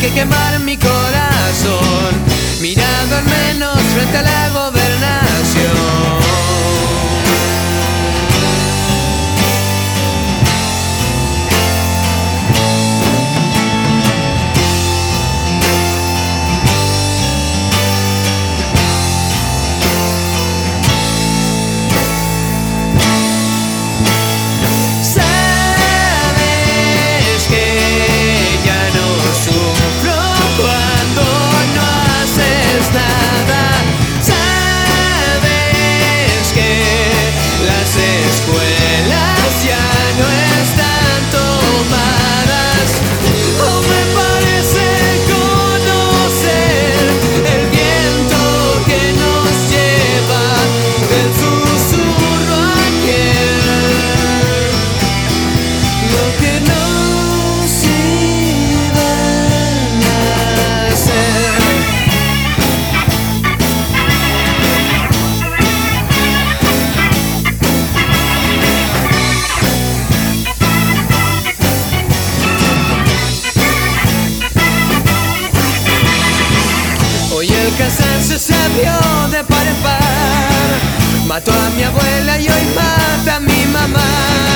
que quemar mi corazón, mirando al menos frente a la gobernación. El cansancio se vio de par en par, mató a mi abuela y hoy mata a mi mamá.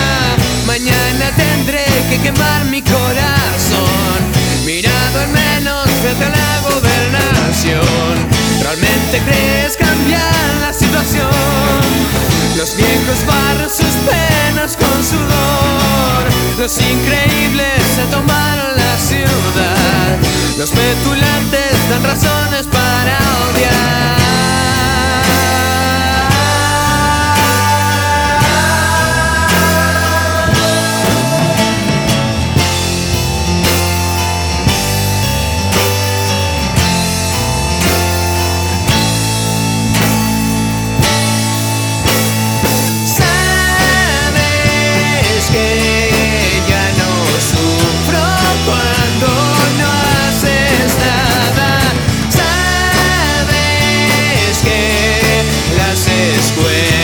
Mañana tendré que quemar mi corazón, mirado al menos frente a la gobernación. ¿Realmente crees cambiar la situación? Los viejos barran sus penas con sudor, los increíbles se tomaron la ciudad, los petulantes dan razones para odiar. Escuelas